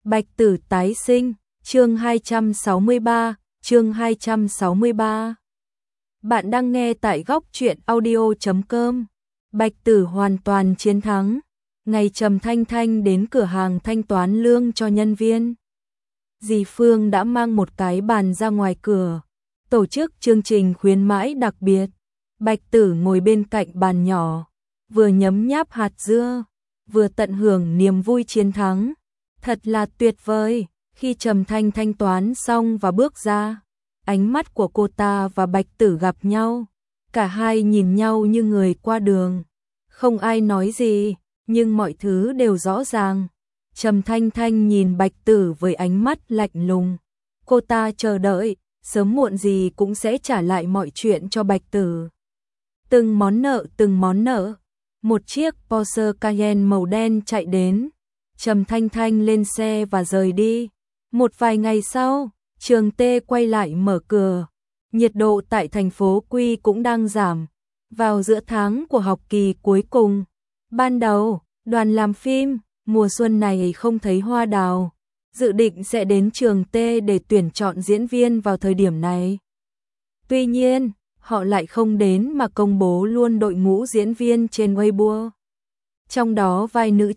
Bạch Tử tái sinh, chương 263, chương 263. Bạn đang nghe tại góc truyện audio.com. Bạch Tử hoàn toàn chiến thắng. Ngày Trầm Thanh Thanh đến cửa hàng thanh toán lương cho nhân viên. Dì Phương đã mang một cái bàn ra ngoài cửa, tổ chức chương trình khuyến mãi đặc biệt. Bạch Tử ngồi bên cạnh bàn nhỏ, vừa nhấm nháp hạt dưa, vừa tận hưởng niềm vui chiến thắng. Thật là tuyệt vời. Khi Trầm Thanh thanh toán xong và bước ra, ánh mắt của cô ta và Bạch Tử gặp nhau. Cả hai nhìn nhau như người qua đường. Không ai nói gì, nhưng mọi thứ đều rõ ràng. Trầm Thanh thanh nhìn Bạch Tử với ánh mắt lạnh lùng. Cô ta chờ đợi, sớm muộn gì cũng sẽ trả lại mọi chuyện cho Bạch Tử. Từng món nợ. Một chiếc Porsche Cayenne màu đen chạy đến. Trầm Thanh Thanh lên xe và rời đi. Một vài ngày sau, trường T quay lại mở cửa. Nhiệt độ tại thành phố Quy cũng đang giảm. Vào giữa tháng của học kỳ cuối cùng. Ban đầu, đoàn làm phim, mùa xuân này không thấy hoa đào. Dự định sẽ đến trường T để tuyển chọn diễn viên vào thời điểm này. Tuy nhiên, họ lại không đến mà công bố luôn đội ngũ diễn viên trên Weibo. Trong đó vai nữ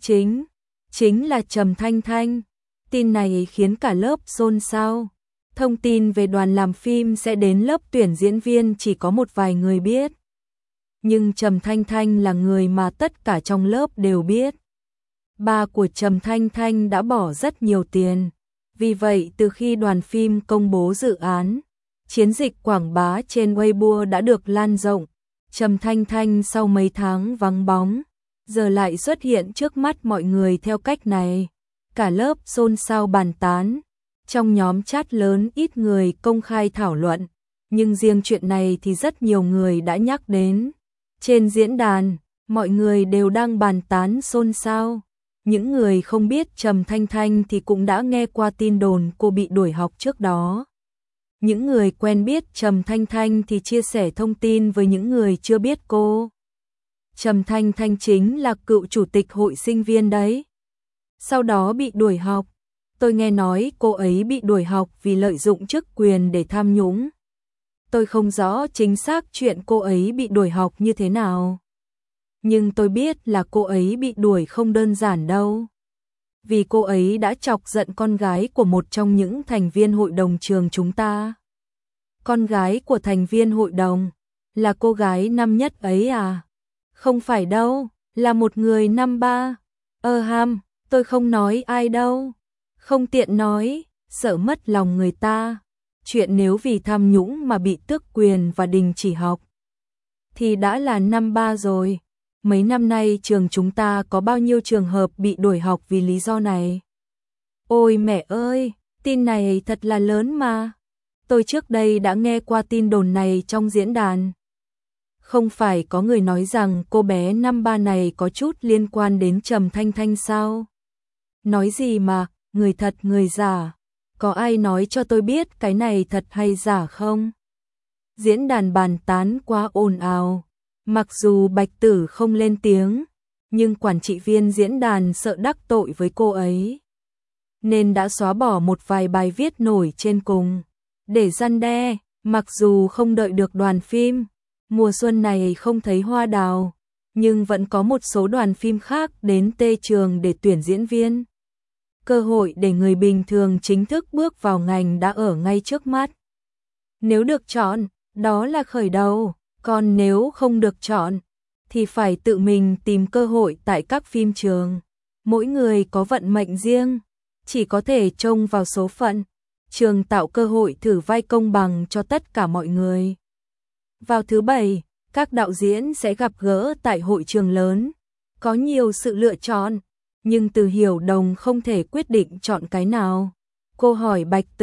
chính là Trầm Thanh Thanh. Tin này khiến cả lớp xôn xao. Thông tin về đoàn làm phim sẽ đến lớp tuyển diễn viên chỉ có một vài người biết. Nhưng Trầm Thanh Thanh là người mà tất cả trong lớp đều biết. Ba của Trầm Thanh Thanh đã bỏ rất nhiều tiền. Vì vậy từ khi đoàn phim công bố dự án, chiến dịch quảng bá trên Weibo đã được lan rộng. Trầm Thanh Thanh sau mấy tháng vắng bóng, giờ lại xuất hiện trước mắt mọi người theo cách này. Cả lớp xôn xao bàn tán. Trong nhóm chat lớn ít người công khai thảo luận, nhưng riêng chuyện này thì rất nhiều người đã nhắc đến. Trên diễn đàn, mọi người đều đang bàn tán xôn xao. Những người không biết Trầm Thanh Thanh thì cũng đã nghe qua tin đồn cô bị đuổi học trước đó. Những người quen biết Trầm Thanh Thanh thì chia sẻ thông tin với những người chưa biết cô. Trầm Thanh Thanh chính là cựu chủ tịch hội sinh viên đấy. Sau đó bị đuổi học. Tôi nghe nói cô ấy bị đuổi học vì lợi dụng chức quyền để tham nhũng. Tôi không rõ chính xác chuyện cô ấy bị đuổi học như thế nào. Nhưng tôi biết là cô ấy bị đuổi không đơn giản đâu. Vì cô ấy đã chọc giận con gái của một trong những thành viên hội đồng trường chúng ta. Con gái của thành viên hội đồng là cô gái năm nhất ấy à? Không phải đâu, là một người năm ba. Tôi không nói ai đâu. Không tiện nói, sợ mất lòng người ta. Chuyện nếu vì tham nhũng mà bị tước quyền và đình chỉ học thì đã là năm ba rồi. Mấy năm nay trường chúng ta có bao nhiêu trường hợp bị đuổi học vì lý do này. Ôi mẹ ơi, tin này thật là lớn mà. Tôi trước đây đã nghe qua tin đồn này trong diễn đàn. Không phải có người nói rằng cô bé năm ba này có chút liên quan đến Trầm Thanh Thanh sao? Nói gì mà, người thật người giả. Có ai nói cho tôi biết cái này thật hay giả không? Diễn đàn bàn tán quá ồn ào. Mặc dù Bạch Tử không lên tiếng, nhưng quản trị viên diễn đàn sợ đắc tội với cô ấy, nên đã xóa bỏ một vài bài viết nổi trên cùng. Để răn đe, mặc dù không đợi được đoàn phim, mùa xuân này không thấy hoa đào, nhưng vẫn có một số đoàn phim khác đến T trường để tuyển diễn viên. Cơ hội để người bình thường chính thức bước vào ngành đã ở ngay trước mắt. Nếu được chọn, đó là khởi đầu, còn nếu không được chọn, thì phải tự mình tìm cơ hội tại các phim trường. Mỗi người có vận mệnh riêng, chỉ có thể trông vào số phận. Trường tạo cơ hội thử vai công bằng cho tất cả mọi người. Vào thứ Bảy, các đạo diễn sẽ gặp gỡ tại hội trường lớn. Có nhiều sự lựa chọn, nhưng Từ Hiểu Đồng không thể quyết định chọn cái nào. Cô hỏi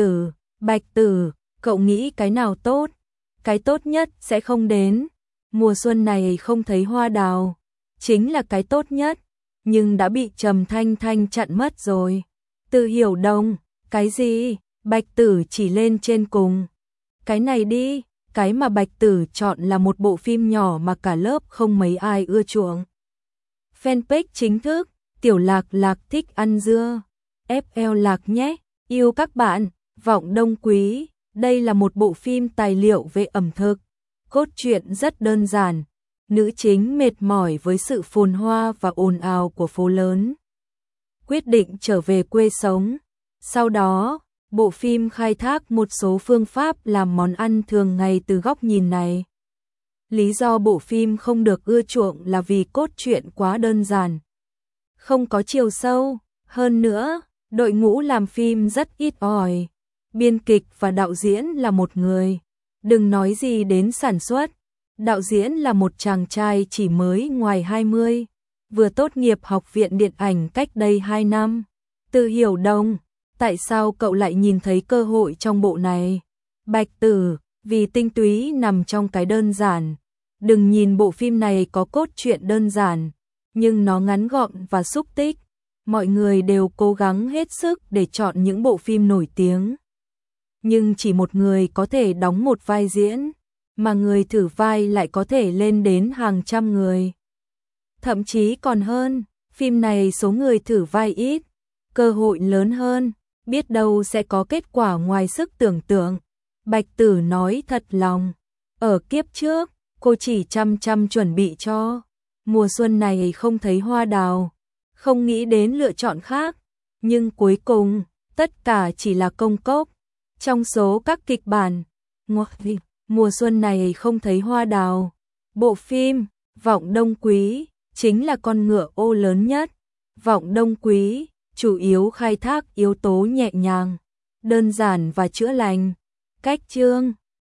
Bạch Tử, cậu nghĩ cái nào tốt? Cái tốt nhất sẽ không đến. Mùa xuân này không thấy hoa đào, chính là cái tốt nhất, nhưng đã bị Trầm Thanh Thanh chặn mất rồi. Từ Hiểu Đồng, cái gì? Bạch Tử chỉ lên trên cùng. Cái này đi, cái mà Bạch Tử chọn là một bộ phim nhỏ mà cả lớp không mấy ai ưa chuộng. Fanpage chính thức, Tiểu Lạc Lạc thích ăn dưa. FL Lạc nhé, yêu các bạn, Vọng Đông Quý. Đây là một bộ phim tài liệu về ẩm thực. Cốt truyện rất đơn giản. Nữ chính mệt mỏi với sự phồn hoa và ồn ào của phố lớn, quyết định trở về quê sống. Sau đó, bộ phim khai thác một số phương pháp làm món ăn thường ngày từ góc nhìn này. Lý do bộ phim không được ưa chuộng là vì cốt truyện quá đơn giản, không có chiều sâu. Hơn nữa, đội ngũ làm phim rất ít ỏi. Biên kịch và đạo diễn là một người, đừng nói gì đến sản xuất. Đạo diễn là một chàng trai chỉ mới ngoài 20, vừa tốt nghiệp học viện điện ảnh cách đây 2 năm. Từ Hiểu Đông, tại sao cậu lại nhìn thấy cơ hội trong bộ này? Bạch Tử, vì tinh túy nằm trong cái đơn giản. Đừng nhìn bộ phim này có cốt truyện đơn giản, nhưng nó ngắn gọn và xúc tích. Mọi người đều cố gắng hết sức để chọn những bộ phim nổi tiếng. Nhưng chỉ một người có thể đóng một vai diễn, mà người thử vai lại có thể lên đến hàng trăm người. Thậm chí còn hơn, phim này số người thử vai ít, cơ hội lớn hơn, biết đâu sẽ có kết quả ngoài sức tưởng tượng. Bạch Tử nói thật lòng, ở kiếp trước, cô chỉ chăm chăm chuẩn bị cho mùa xuân này không thấy hoa đào, không nghĩ đến lựa chọn khác, nhưng cuối cùng, tất cả chỉ là công cốc. Trong số các kịch bản, mùa xuân này không thấy hoa đào, bộ phim Vọng Đông Quý chính là con ngựa ô lớn nhất. Vọng Đông Quý chủ yếu khai thác yếu tố nhẹ nhàng, đơn giản và chữa lành. Cách chương